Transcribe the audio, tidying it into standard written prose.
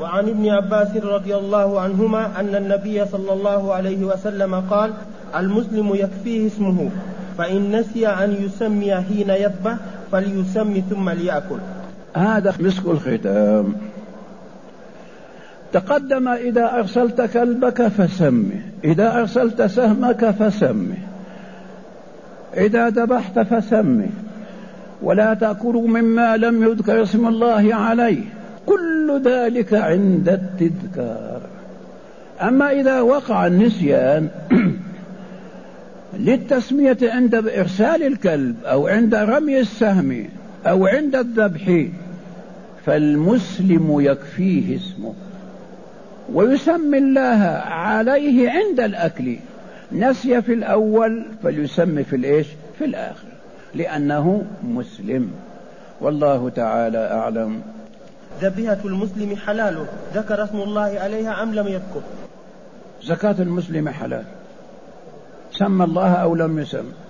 وعن ابن عباس رضي الله عنهما أن النبي صلى الله عليه وسلم قال: المسلم يكفيه اسمه، فإن نسي أن يسمي حين يذبح فليسمي ثم ليأكل. هذا مسك الختام. تقدم: إذا أرسلت كلبك فسمه، إذا أرسلت سهمك فسمه، إذا ذبحت فسمه، ولا تأكلوا مما لم يذكر اسم الله عليه، كل ذلك عند التذكار. أما إذا وقع النسيان للتسمية عند إرسال الكلب أو عند رمي السهم أو عند الذبح فالمسلم يكفيه اسمه ويسمي الله عليه عند الأكل. نسي في الأول فليسمي في الآخر، لأنه مسلم. والله تعالى أعلم. ذبيحة المسلم حلال، ذكر اسم الله عليها أم لم يذكر؟ زكاة المسلم حلال، سمى الله أو لم يسم.